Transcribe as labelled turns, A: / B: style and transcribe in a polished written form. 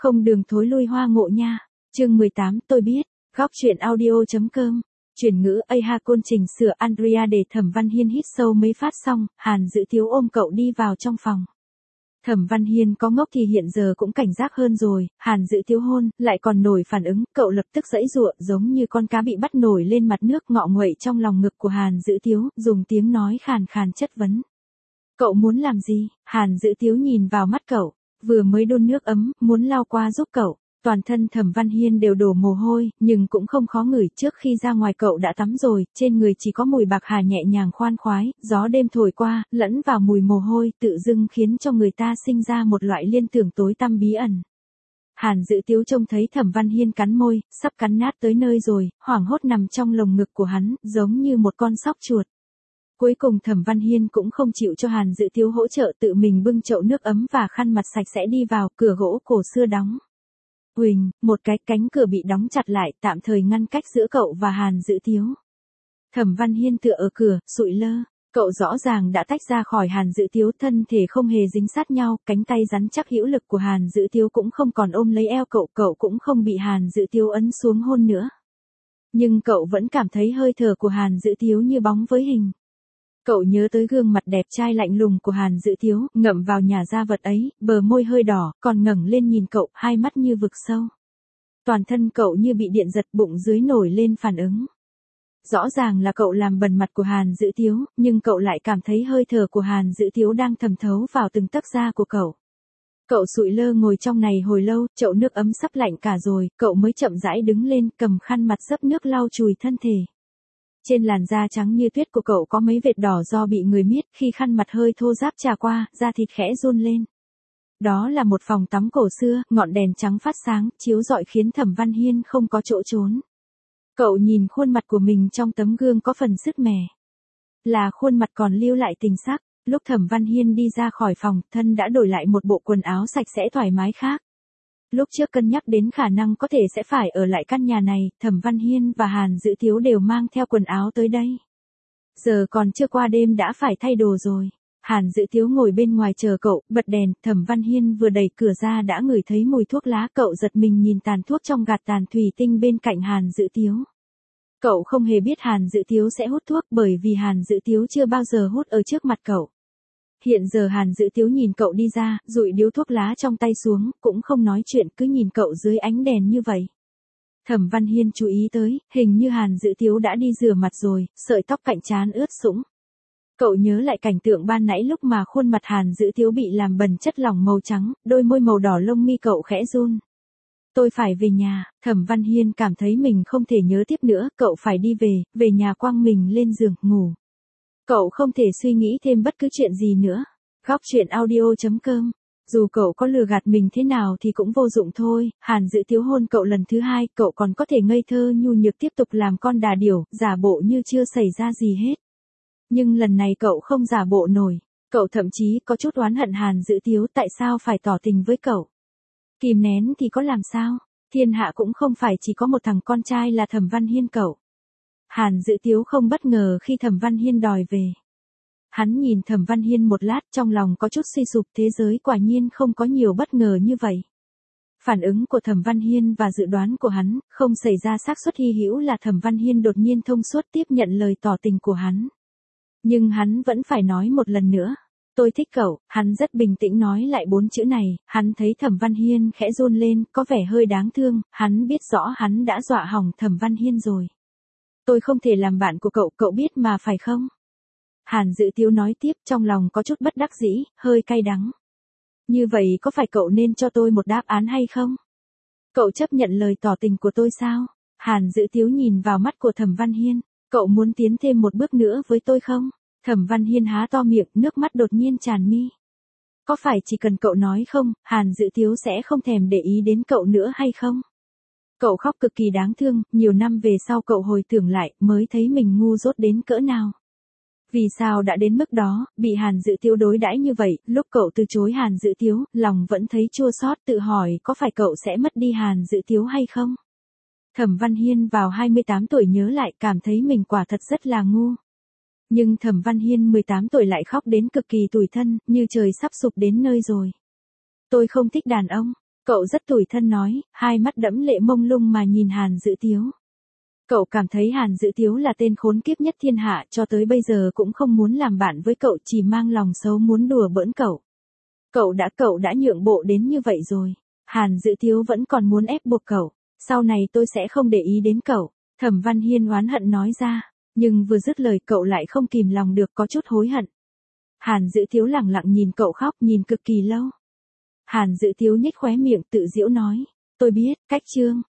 A: Không đường thối lui hoa ngộ nha. Chương 18 tôi biết. Góc truyện audio.com. Chuyển ngữ AHA côn trình sửa Andrea để Thẩm Văn Hiên hít sâu mấy phát xong, Hàn Dữ Tiếu ôm cậu đi vào trong phòng. Thẩm Văn Hiên có ngốc thì hiện giờ cũng cảnh giác hơn rồi, Hàn Dữ Tiếu hôn, lại còn nổi phản ứng, cậu lập tức giãy giụa giống như con cá bị bắt nổi lên mặt nước ngọ nguậy trong lòng ngực của Hàn Dữ Tiếu, dùng tiếng nói khàn khàn chất vấn. Cậu muốn làm gì? Hàn Dữ Tiếu nhìn vào mắt cậu, vừa mới đun nước ấm, muốn lao qua giúp cậu. Toàn thân Thẩm Văn Hiên đều đổ mồ hôi, nhưng cũng không khó ngửi, trước khi ra ngoài cậu đã tắm rồi, trên người chỉ có mùi bạc hà nhẹ nhàng khoan khoái, gió đêm thổi qua, lẫn vào mùi mồ hôi, tự dưng khiến cho người ta sinh ra một loại liên tưởng tối tăm bí ẩn. Hàn Dữ Tiếu trông thấy Thẩm Văn Hiên cắn môi, sắp cắn nát tới nơi rồi, hoảng hốt nằm trong lồng ngực của hắn, giống như một con sóc chuột. Cuối cùng Thẩm Văn Hiên cũng không chịu cho Hàn Dữ Tiếu hỗ trợ, tự mình bưng chậu nước ấm và khăn mặt sạch sẽ đi vào, cửa gỗ cổ xưa đóng. Huỳnh, một cái cánh cửa bị đóng chặt lại, tạm thời ngăn cách giữa cậu và Hàn Dữ Tiếu. Thẩm Văn Hiên tựa ở cửa, sụi lơ, cậu rõ ràng đã tách ra khỏi Hàn Dữ Tiếu, thân thể không hề dính sát nhau, cánh tay rắn chắc hữu lực của Hàn Dữ Tiếu cũng không còn ôm lấy eo cậu, cậu cũng không bị Hàn Dữ Tiếu ấn xuống hôn nữa. Nhưng cậu vẫn cảm thấy hơi thở của Hàn Dữ Tiếu như bóng với hình. Cậu nhớ tới gương mặt đẹp trai lạnh lùng của Hàn Dữ Tiếu, ngậm vào nhà da vật ấy, bờ môi hơi đỏ, còn ngẩng lên nhìn cậu, hai mắt như vực sâu. Toàn thân cậu như bị điện giật, bụng dưới nổi lên phản ứng. Rõ ràng là cậu làm bẩn mặt của Hàn Dữ Tiếu, nhưng cậu lại cảm thấy hơi thở của Hàn Dữ Tiếu đang thẩm thấu vào từng tấc da của cậu. Cậu sụi lơ ngồi trong này hồi lâu, chậu nước ấm sắp lạnh cả rồi, cậu mới chậm rãi đứng lên, cầm khăn mặt xấp nước lau chùi thân thể. Trên làn da trắng như tuyết của cậu có mấy vệt đỏ do bị người miết, khi khăn mặt hơi thô ráp trà qua, da thịt khẽ run lên. Đó là một phòng tắm cổ xưa, ngọn đèn trắng phát sáng, chiếu rọi khiến Thẩm Văn Hiên không có chỗ trốn. Cậu nhìn khuôn mặt của mình trong tấm gương có phần sứt mẻ. Là khuôn mặt còn lưu lại tình sắc, lúc Thẩm Văn Hiên đi ra khỏi phòng, thân đã đổi lại một bộ quần áo sạch sẽ thoải mái khác. Lúc trước cân nhắc đến khả năng có thể sẽ phải ở lại căn nhà này, Thẩm Văn Hiên và Hàn Dữ Tiếu đều mang theo quần áo tới đây. Giờ còn chưa qua đêm đã phải thay đồ rồi. Hàn Dữ Tiếu ngồi bên ngoài chờ cậu, bật đèn, Thẩm Văn Hiên vừa đẩy cửa ra đã ngửi thấy mùi thuốc lá, cậu giật mình nhìn tàn thuốc trong gạt tàn thủy tinh bên cạnh Hàn Dữ Tiếu. Cậu không hề biết Hàn Dữ Tiếu sẽ hút thuốc bởi vì Hàn Dữ Tiếu chưa bao giờ hút ở trước mặt cậu. Hiện giờ Hàn Dữ Tiếu nhìn cậu đi ra, dụi điếu thuốc lá trong tay xuống, cũng không nói chuyện, cứ nhìn cậu dưới ánh đèn như vậy. Thẩm Văn Hiên chú ý tới, hình như Hàn Dữ Tiếu đã đi rửa mặt rồi, sợi tóc cạnh trán ướt sũng. Cậu nhớ lại cảnh tượng ban nãy lúc mà khuôn mặt Hàn Dữ Tiếu bị làm bẩn chất lỏng màu trắng, đôi môi màu đỏ, lông mi cậu khẽ run. Tôi phải về nhà. Thẩm Văn Hiên cảm thấy mình không thể nhớ tiếp nữa, cậu phải đi về nhà quăng mình lên giường, ngủ. Cậu không thể suy nghĩ thêm bất cứ chuyện gì nữa. Góc truyện audio.com. Dù cậu có lừa gạt mình thế nào thì cũng vô dụng thôi, Hàn Dữ Tiếu hôn cậu lần thứ hai, cậu còn có thể ngây thơ nhu nhược tiếp tục làm con đà điểu, giả bộ như chưa xảy ra gì hết. Nhưng lần này cậu không giả bộ nổi, cậu thậm chí có chút oán hận Hàn Dữ Tiếu tại sao phải tỏ tình với cậu. Kìm nén thì có làm sao, thiên hạ cũng không phải chỉ có một thằng con trai là Thẩm Văn Hiên cậu. Hàn Dữ Tiếu không bất ngờ khi Thẩm Văn Hiên đòi về. Hắn nhìn Thẩm Văn Hiên một lát, trong lòng có chút suy sụp, thế giới quả nhiên không có nhiều bất ngờ như vậy. Phản ứng của Thẩm Văn Hiên và dự đoán của hắn, không xảy ra xác suất hy hữu là Thẩm Văn Hiên đột nhiên thông suốt tiếp nhận lời tỏ tình của hắn. Nhưng hắn vẫn phải nói một lần nữa. Tôi thích cậu, hắn rất bình tĩnh nói lại 4 chữ này, hắn thấy Thẩm Văn Hiên khẽ run lên, có vẻ hơi đáng thương, hắn biết rõ hắn đã dọa hỏng Thẩm Văn Hiên rồi. Tôi không thể làm bạn của cậu, cậu biết mà phải không? Hàn Dữ Tiếu nói tiếp, trong lòng có chút bất đắc dĩ, hơi cay đắng. Như vậy có phải cậu nên cho tôi một đáp án hay không? Cậu chấp nhận lời tỏ tình của tôi sao? Hàn Dữ Tiếu nhìn vào mắt của Thẩm Văn Hiên, cậu muốn tiến thêm một bước nữa với tôi không? Thẩm Văn Hiên há to miệng, nước mắt đột nhiên tràn mi. Có phải chỉ cần cậu nói không, Hàn Dữ Tiếu sẽ không thèm để ý đến cậu nữa hay không? Cậu khóc cực kỳ đáng thương, nhiều năm về sau cậu hồi tưởng lại, mới thấy mình ngu dốt đến cỡ nào. Vì sao đã đến mức đó, bị Hàn Dữ Tiếu đối đãi như vậy, lúc cậu từ chối Hàn Dữ Tiếu, lòng vẫn thấy chua xót, tự hỏi có phải cậu sẽ mất đi Hàn Dữ Tiếu hay không? Thẩm Văn Hiên vào 28 tuổi nhớ lại, cảm thấy mình quả thật rất là ngu. Nhưng Thẩm Văn Hiên 18 tuổi lại khóc đến cực kỳ tủi thân, như trời sắp sụp đến nơi rồi. Tôi không thích đàn ông. Cậu rất tủi thân nói, hai mắt đẫm lệ mông lung mà nhìn Hàn Dữ Tiếu. Cậu cảm thấy Hàn Dữ Tiếu là tên khốn kiếp nhất thiên hạ, cho tới bây giờ cũng không muốn làm bạn với cậu, chỉ mang lòng xấu muốn đùa bỡn cậu. Cậu đã nhượng bộ đến như vậy rồi. Hàn Dữ Tiếu vẫn còn muốn ép buộc cậu. Sau này tôi sẽ không để ý đến cậu. Thẩm Văn Hiên oán hận nói ra. Nhưng vừa dứt lời cậu lại không kìm lòng được có chút hối hận. Hàn Dữ Tiếu lẳng lặng nhìn cậu khóc, nhìn cực kỳ lâu. Hàn Dữ Tiếu nhếch khóe miệng tự giễu nói. Tôi biết, cách Trương.